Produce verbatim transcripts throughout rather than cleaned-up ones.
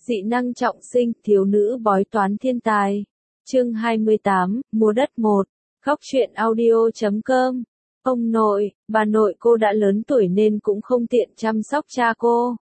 Dị năng trọng sinh, thiếu nữ bói toán thiên tài. Chương hai mươi tám, mua đất một. Góc truyện audio chấm com. Ông nội, bà nội cô đã lớn tuổi nên cũng không tiện chăm sóc cha cô.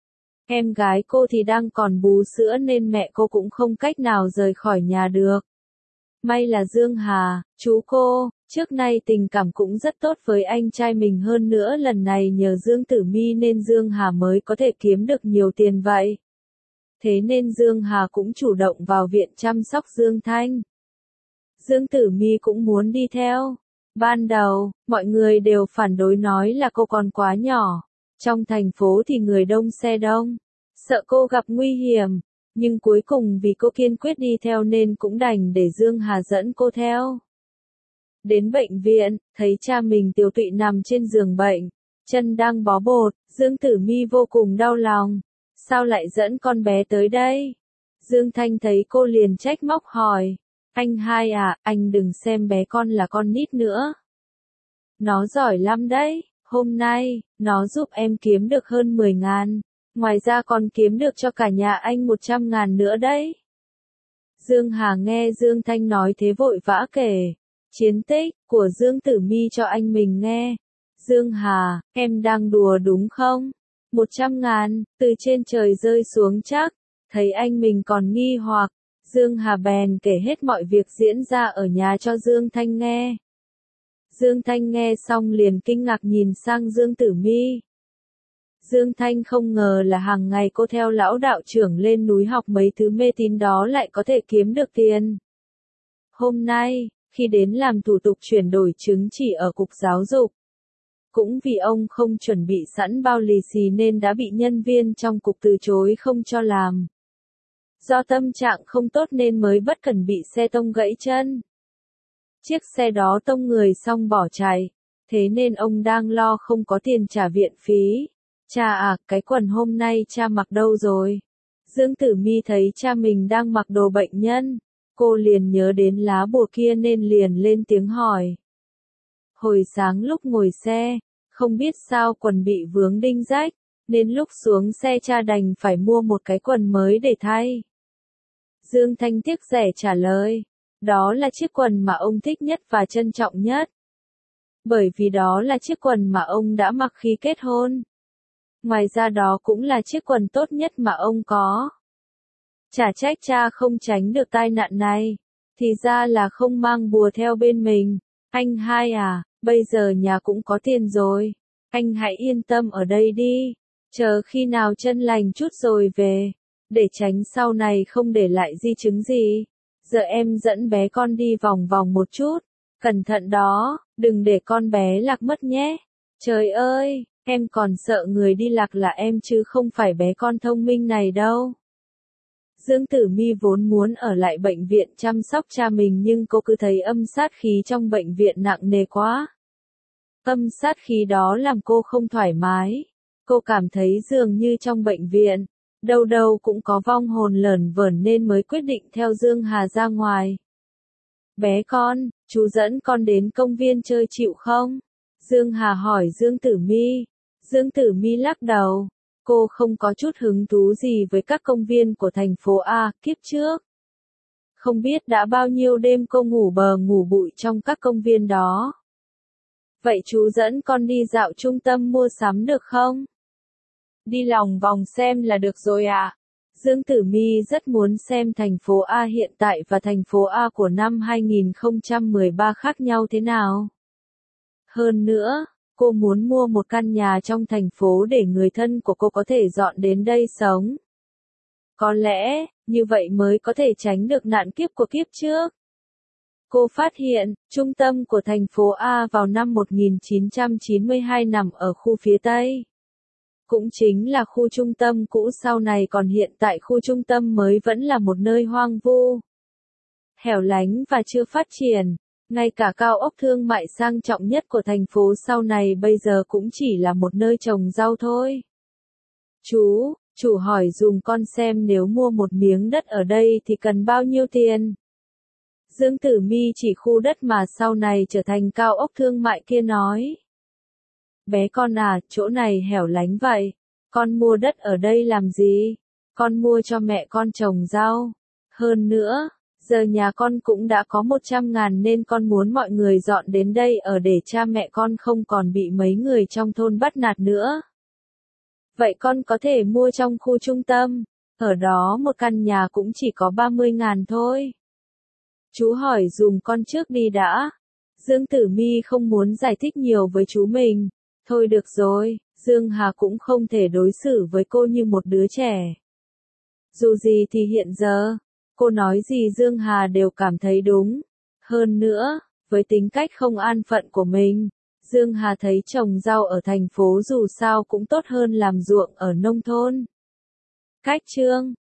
Em gái cô thì đang còn bú sữa nên mẹ cô cũng không cách nào rời khỏi nhà được. May là Dương Hà, chú cô, trước nay tình cảm cũng rất tốt với anh trai mình, hơn nữa lần này nhờ Dương Tử Mi nên Dương Hà mới có thể kiếm được nhiều tiền vậy. Thế nên Dương Hà cũng chủ động vào viện chăm sóc Dương Thanh. Dương Tử Mi cũng muốn đi theo. Ban đầu, mọi người đều phản đối nói là cô còn quá nhỏ. Trong thành phố thì người đông xe đông, sợ cô gặp nguy hiểm. Nhưng cuối cùng vì cô kiên quyết đi theo nên cũng đành để Dương Hà dẫn cô theo. Đến bệnh viện, thấy cha mình tiều tụy nằm trên giường bệnh, chân đang bó bột, Dương Tử Mi vô cùng đau lòng. Sao lại dẫn con bé tới đây? Dương Thanh thấy cô liền trách móc hỏi. Anh hai à, anh đừng xem bé con là con nít nữa. Nó giỏi lắm đấy, hôm nay, nó giúp em kiếm được hơn mười ngàn. Ngoài ra còn kiếm được cho cả nhà anh một trăm ngàn nữa đấy. Dương Hà nghe Dương Thanh nói thế vội vã kể chiến tích của Dương Tử Mi cho anh mình nghe. Dương Hà, em đang đùa đúng không? Một trăm ngàn, từ trên trời rơi xuống chắc. Thấy anh mình còn nghi hoặc, Dương Hà bèn kể hết mọi việc diễn ra ở nhà cho Dương Thanh nghe. Dương Thanh nghe xong liền kinh ngạc nhìn sang Dương Tử Mi. Dương Thanh không ngờ là hàng ngày cô theo lão đạo trưởng lên núi học mấy thứ mê tín đó lại có thể kiếm được tiền. Hôm nay, khi đến làm thủ tục chuyển đổi chứng chỉ ở cục giáo dục, cũng vì ông không chuẩn bị sẵn bao lì xì nên đã bị nhân viên trong cục từ chối không cho làm. Do tâm trạng không tốt nên mới bất cẩn bị xe tông gãy chân. Chiếc xe đó tông người xong bỏ chạy, thế nên ông đang lo không có tiền trả viện phí. Cha à, cái quần hôm nay cha mặc đâu rồi? Dương Tử Mi thấy cha mình đang mặc đồ bệnh nhân, cô liền nhớ đến lá bùa kia nên liền lên tiếng hỏi. Hồi sáng lúc ngồi xe, không biết sao quần bị vướng đinh rách, nên lúc xuống xe cha đành phải mua một cái quần mới để thay. Dương Thanh tiếc rẻ trả lời, đó là chiếc quần mà ông thích nhất và trân trọng nhất. Bởi vì đó là chiếc quần mà ông đã mặc khi kết hôn. Ngoài ra đó cũng là chiếc quần tốt nhất mà ông có. Chả trách cha không tránh được tai nạn này, thì ra là không mang bùa theo bên mình. Anh hai à, bây giờ nhà cũng có tiền rồi, anh hãy yên tâm ở đây đi, chờ khi nào chân lành chút rồi về, để tránh sau này không để lại di chứng gì. Giờ em dẫn bé con đi vòng vòng một chút, cẩn thận đó, đừng để con bé lạc mất nhé. Trời ơi, em còn sợ người đi lạc là em chứ không phải bé con thông minh này đâu. Dương Tử Mi vốn muốn ở lại bệnh viện chăm sóc cha mình nhưng cô cứ thấy âm sát khí trong bệnh viện nặng nề quá. Âm sát khí đó làm cô không thoải mái. Cô cảm thấy dường như trong bệnh viện, đâu đâu cũng có vong hồn lởn vởn nên mới quyết định theo Dương Hà ra ngoài. Bé con, chú dẫn con đến công viên chơi chịu không? Dương Hà hỏi Dương Tử Mi. Dương Tử Mi lắc đầu. Cô không có chút hứng thú gì với các công viên của thành phố A, kiếp trước. Không biết đã bao nhiêu đêm cô ngủ bờ ngủ bụi trong các công viên đó. Vậy chú dẫn con đi dạo trung tâm mua sắm được không? Đi lòng vòng xem là được rồi ạ. À? Dương Tử Mi rất muốn xem thành phố A hiện tại và thành phố A của năm hai nghìn không trăm mười ba khác nhau thế nào. Hơn nữa, cô muốn mua một căn nhà trong thành phố để người thân của cô có thể dọn đến đây sống. Có lẽ, như vậy mới có thể tránh được nạn kiếp của kiếp trước. Cô phát hiện, trung tâm của thành phố A vào năm một nghìn chín trăm chín mươi hai nằm ở khu phía Tây. Cũng chính là khu trung tâm cũ sau này, còn hiện tại khu trung tâm mới vẫn là một nơi hoang vu, hẻo lánh và chưa phát triển. Ngay cả cao ốc thương mại sang trọng nhất của thành phố sau này bây giờ cũng chỉ là một nơi trồng rau thôi. Chú, chủ hỏi dùm con xem nếu mua một miếng đất ở đây thì cần bao nhiêu tiền? Dương Tử Mi chỉ khu đất mà sau này trở thành cao ốc thương mại kia nói. Bé con à, chỗ này hẻo lánh vậy, con mua đất ở đây làm gì? con mua cho mẹ con trồng rau. Hơn nữa, giờ nhà con cũng đã có một trăm ngàn nên con muốn mọi người dọn đến đây ở để cha mẹ con không còn bị mấy người trong thôn bắt nạt nữa. Vậy con có thể mua trong khu trung tâm, ở đó một căn nhà cũng chỉ có ba mươi ngàn thôi. Chú hỏi dùm con trước đi đã. Dương Tử Mi không muốn giải thích nhiều với chú mình. Thôi được rồi, Dương Hà cũng không thể đối xử với cô như một đứa trẻ. Dù gì thì hiện giờ, cô nói gì Dương Hà đều cảm thấy đúng. Hơn nữa, với tính cách không an phận của mình, Dương Hà thấy trồng rau ở thành phố dù sao cũng tốt hơn làm ruộng ở nông thôn. Cách chương